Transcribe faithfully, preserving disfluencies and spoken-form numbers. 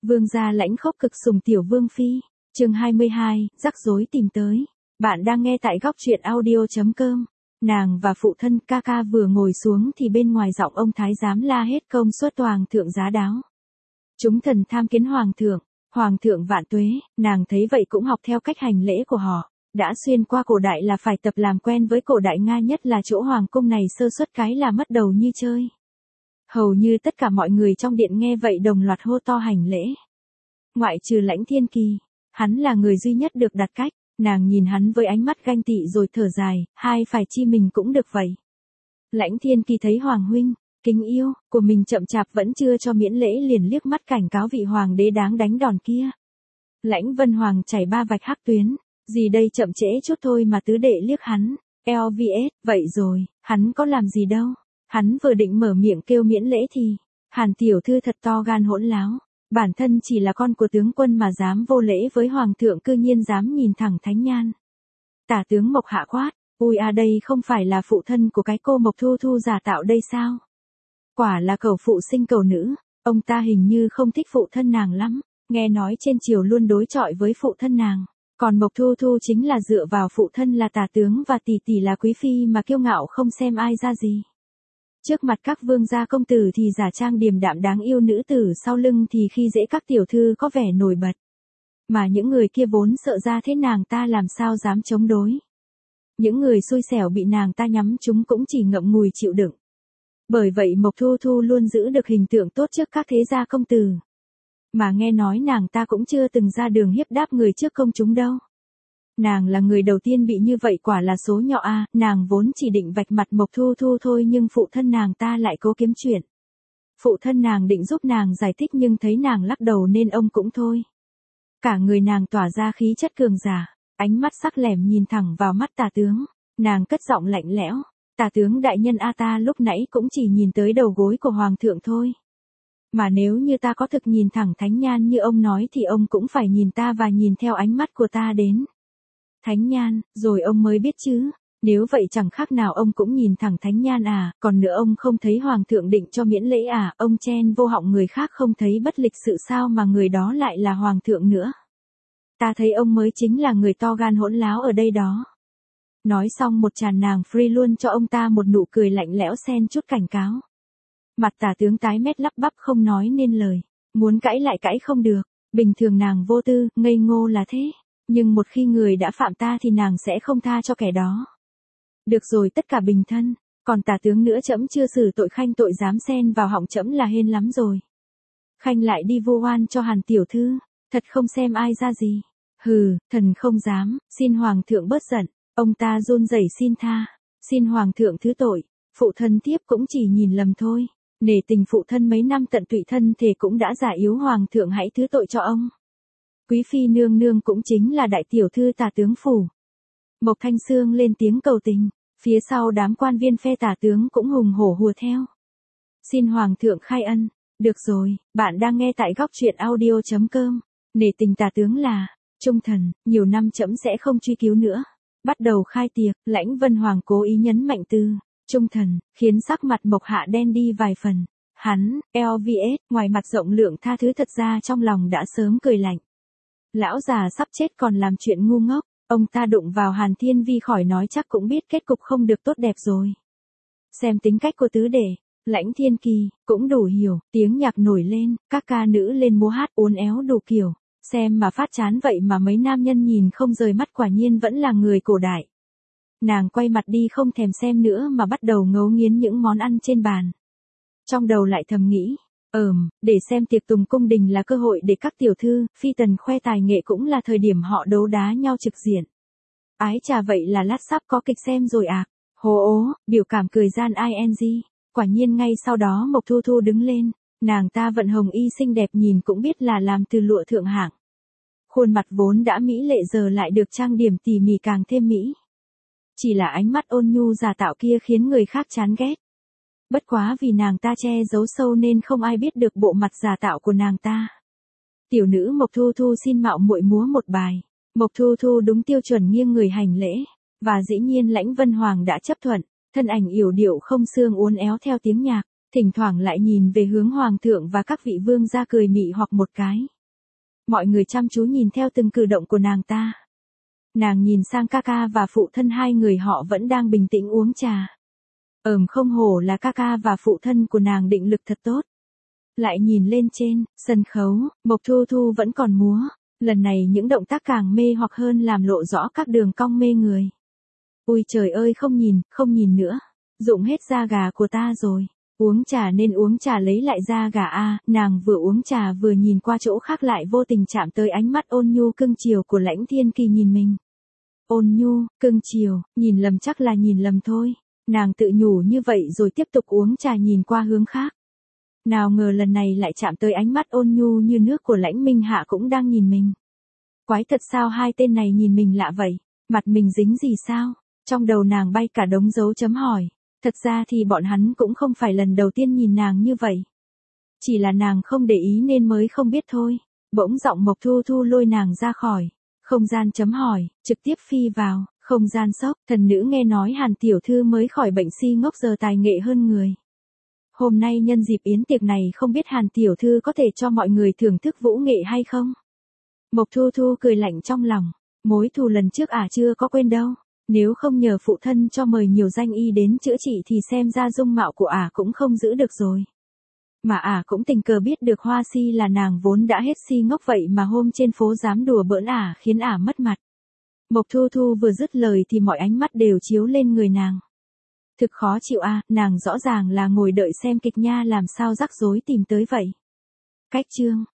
Vương gia lãnh khốc cực sủng tiểu vương phi. Chương hai mươi hai, rắc rối tìm tới. Bạn đang nghe tại góc truyện audio chấm com. Nàng và phụ thân ca ca vừa ngồi xuống thì bên ngoài giọng ông thái giám la hết công suất hoàng thượng giá đáo. Chúng thần tham kiến hoàng thượng, hoàng thượng vạn tuế. Nàng thấy vậy cũng học theo cách hành lễ của họ. Đã xuyên qua cổ đại là phải tập làm quen với cổ đại Nga, nhất là chỗ hoàng cung này sơ suất cái là mất đầu như chơi. Hầu như tất cả mọi người trong điện nghe vậy đồng loạt hô to hành lễ. Ngoại trừ Lãnh Thiên Kỳ, hắn là người duy nhất được đặt cách. Nàng nhìn hắn với ánh mắt ganh tị rồi thở dài, hai phải chi mình cũng được vậy. Lãnh Thiên Kỳ thấy hoàng huynh, kính yêu, của mình chậm chạp vẫn chưa cho miễn lễ liền liếc mắt cảnh cáo vị hoàng đế đáng đánh đòn kia. Lãnh Vân Hoàng chảy ba vạch hắc tuyến, gì đây chậm trễ chút thôi mà tứ đệ liếc hắn, lờ vê ét, vậy rồi, hắn có làm gì đâu. Hắn vừa định mở miệng kêu miễn lễ thì, Hàn tiểu thư thật to gan hỗn láo, bản thân chỉ là con của tướng quân mà dám vô lễ với hoàng thượng, cư nhiên dám nhìn thẳng Thánh Nhan. Tả tướng Mộc hạ quát, ui à, đây không phải là phụ thân của cái cô Mộc Thu Thu giả tạo đây sao? Quả là cẩu phụ sinh cẩu nữ, ông ta hình như không thích phụ thân nàng lắm, nghe nói trên triều luôn đối chọi với phụ thân nàng. Còn Mộc Thu Thu chính là dựa vào phụ thân là tả tướng và tỷ tỷ là quý phi mà kiêu ngạo không xem ai ra gì. Trước mặt các vương gia công tử thì giả trang điềm đạm đáng yêu, nữ tử sau lưng thì khi dễ các tiểu thư có vẻ nổi bật. Mà những người kia vốn sợ ra thế nàng ta làm sao dám chống đối. Những người xui xẻo bị nàng ta nhắm chúng cũng chỉ ngậm ngùi chịu đựng. Bởi vậy Mộc Thu Thu luôn giữ được hình tượng tốt trước các thế gia công tử. Mà nghe nói nàng ta cũng chưa từng ra đường hiếp đáp người trước công chúng đâu. Nàng là người đầu tiên bị như vậy, quả là số nhỏ a. À, nàng vốn chỉ định vạch mặt Mộc Thu Thu thôi nhưng phụ thân nàng ta lại cố kiếm chuyện. Phụ thân nàng định giúp nàng giải thích nhưng thấy nàng lắc đầu nên ông cũng thôi. Cả người nàng tỏa ra khí chất cường giả, ánh mắt sắc lẻm nhìn thẳng vào mắt tả tướng. Nàng cất giọng lạnh lẽo, tả tướng đại nhân a, ta lúc nãy cũng chỉ nhìn tới đầu gối của hoàng thượng thôi. Mà nếu như ta có thực nhìn thẳng Thánh Nhan như ông nói thì ông cũng phải nhìn ta và nhìn theo ánh mắt của ta đến Thánh Nhan, rồi ông mới biết chứ. Nếu vậy chẳng khác nào ông cũng nhìn thẳng Thánh Nhan à, còn nữa ông không thấy hoàng thượng định cho miễn lễ à, ông chen vô họng người khác không thấy bất lịch sự sao mà người đó lại là hoàng thượng nữa. Ta thấy ông mới chính là người to gan hỗn láo ở đây đó. Nói xong một tràn nàng free luôn cho ông ta một nụ cười lạnh lẽo xen chút cảnh cáo. Mặt tả tướng tái mét lắp bắp không nói nên lời, muốn cãi lại cãi không được, bình thường nàng vô tư, ngây ngô là thế. Nhưng một khi người đã phạm ta thì nàng sẽ không tha cho kẻ đó. Được rồi, tất cả bình thân, còn tả tướng nữa trẫm chưa xử tội, khanh tội dám xen vào họng trẫm là hên lắm rồi. Khanh lại đi vu oan cho Hàn tiểu thư, thật không xem ai ra gì. Hừ, thần không dám, xin hoàng thượng bớt giận. Ông ta run rẩy xin tha, xin hoàng thượng thứ tội, phụ thân tiếp cũng chỉ nhìn lầm thôi. Nể tình phụ thân mấy năm tận tụy thân thể cũng đã già yếu, hoàng thượng hãy thứ tội cho ông. Quý phi nương nương cũng chính là đại tiểu thư tả tướng phủ. Mộc Thanh Sương lên tiếng cầu tình, phía sau đám quan viên phe tả tướng cũng hùng hổ hùa theo. Xin hoàng thượng khai ân. Được rồi, bạn đang nghe tại góc truyện audio chấm com. Nể tình tả tướng là trung thần, nhiều năm trẫm sẽ không truy cứu nữa. Bắt đầu khai tiệc, Lãnh Vân Hoàng cố ý nhấn mạnh từ trung thần, khiến sắc mặt Mộc Hạ đen đi vài phần. Hắn, lờ vê ét, ngoài mặt rộng lượng tha thứ thật ra trong lòng đã sớm cười lạnh. Lão già sắp chết còn làm chuyện ngu ngốc, ông ta đụng vào Hàn Thiên Vi khỏi nói chắc cũng biết kết cục không được tốt đẹp rồi. Xem tính cách của tứ đệ, Lãnh Thiên Kỳ, cũng đủ hiểu, tiếng nhạc nổi lên, các ca nữ lên múa hát uốn éo đủ kiểu, xem mà phát chán vậy mà mấy nam nhân nhìn không rời mắt, quả nhiên vẫn là người cổ đại. Nàng quay mặt đi không thèm xem nữa mà bắt đầu ngấu nghiến những món ăn trên bàn. Trong đầu lại thầm nghĩ, ờm, để xem tiệc tùng cung đình là cơ hội để các tiểu thư, phi tần khoe tài nghệ, cũng là thời điểm họ đấu đá nhau trực diện. Ái chà, vậy là lát sắp có kịch xem rồi à? Hồ ố, biểu cảm cười gian ing. Quả nhiên ngay sau đó Mộc Thu Thu đứng lên, nàng ta vận hồng y xinh đẹp nhìn cũng biết là làm từ lụa thượng hạng. Khuôn mặt vốn đã mỹ lệ giờ lại được trang điểm tỉ mỉ càng thêm mỹ. Chỉ là ánh mắt ôn nhu giả tạo kia khiến người khác chán ghét. Bất quá vì nàng ta che giấu sâu nên không ai biết được bộ mặt giả tạo của nàng ta. Tiểu nữ Mộc Thu Thu xin mạo muội múa một bài. Mộc Thu Thu đúng tiêu chuẩn nghiêng người hành lễ, và dĩ nhiên Lãnh Vân Hoàng đã chấp thuận, thân ảnh yểu điệu không xương uốn éo theo tiếng nhạc, thỉnh thoảng lại nhìn về hướng hoàng thượng và các vị vương gia cười mị hoặc một cái. Mọi người chăm chú nhìn theo từng cử động của nàng ta. Nàng nhìn sang ca ca và phụ thân, hai người họ vẫn đang bình tĩnh uống trà. Ờm, không hổ là ca ca và phụ thân của nàng, định lực thật tốt. Lại nhìn lên trên, sân khấu, Mộc Thu Thu vẫn còn múa. Lần này những động tác càng mê hoặc hơn, làm lộ rõ các đường cong mê người. Ôi trời ơi, không nhìn, không nhìn nữa. Dụng hết da gà của ta rồi. Uống trà nên uống trà, lấy lại da gà a. Nàng vừa uống trà vừa nhìn qua chỗ khác, lại vô tình chạm tới ánh mắt ôn nhu cưng chiều của Lãnh Thiên Kỳ nhìn mình. Ôn nhu, cưng chiều, nhìn lầm chắc là nhìn lầm thôi. Nàng tự nhủ như vậy rồi tiếp tục uống trà, nhìn qua hướng khác. Nào ngờ lần này lại chạm tới ánh mắt ôn nhu như nước của Lãnh Minh Hạ cũng đang nhìn mình. Quái thật, sao hai tên này nhìn mình lạ vậy? Mặt mình dính gì sao? Trong đầu nàng bay cả đống dấu chấm hỏi. Thật ra thì bọn hắn cũng không phải lần đầu tiên nhìn nàng như vậy. Chỉ là nàng không để ý nên mới không biết thôi. Bỗng giọng Mộc Thu Thu lôi nàng ra khỏi không gian chấm hỏi, trực tiếp phi vào không gian sốc. Thần nữ nghe nói Hàn tiểu thư mới khỏi bệnh si ngốc, giờ tài nghệ hơn người. Hôm nay nhân dịp yến tiệc này, không biết Hàn tiểu thư có thể cho mọi người thưởng thức vũ nghệ hay không? Mộc Thu Thu cười lạnh trong lòng, mối thù lần trước ả à chưa có quên đâu. Nếu không nhờ phụ thân cho mời nhiều danh y đến chữa trị thì xem ra dung mạo của ả à cũng không giữ được rồi. Mà ả à cũng tình cờ biết được Hoa Si là nàng vốn đã hết si ngốc, vậy mà hôm trên phố dám đùa bỡn ả à, khiến ả à mất mặt. Mộc Thu Thu vừa dứt lời thì mọi ánh mắt đều chiếu lên người nàng. Thực khó chịu à, nàng rõ ràng là ngồi đợi xem kịch nha, làm sao rắc rối tìm tới vậy. Cách chương